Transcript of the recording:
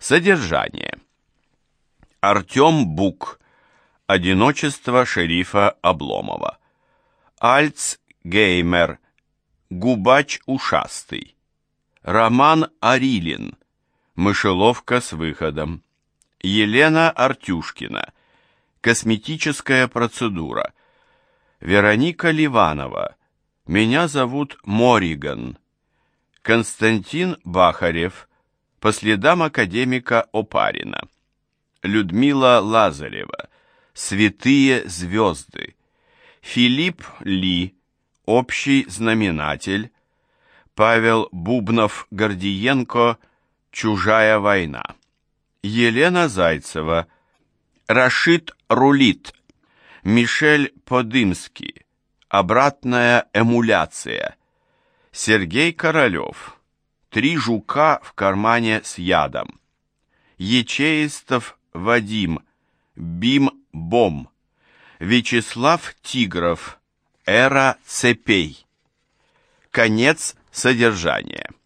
Содержание. Артем Бук. Одиночество шерифа Обломова. Альцгеймер. Губач ушастый. Роман Арилин. Мышеловка с выходом. Елена Артюшкина. Косметическая процедура. Вероника Ливанова. Меня зовут Мориган. Константин Бахарев. По следам академика Опарина. Людмила Лазарева. Святые звезды. Филипп Ли. Общий знаменатель. Павел Бубнов-Гордиенко. Чужая война. Елена Зайцева. Рашид Рулит. Мишель Подымский. Обратная эмуляция. Сергей Королев. 3 жука в кармане с ядом. Ячеистов Вадим. Бим-бом. Вячеслав Тигров. Эра цепей. Конец содержания.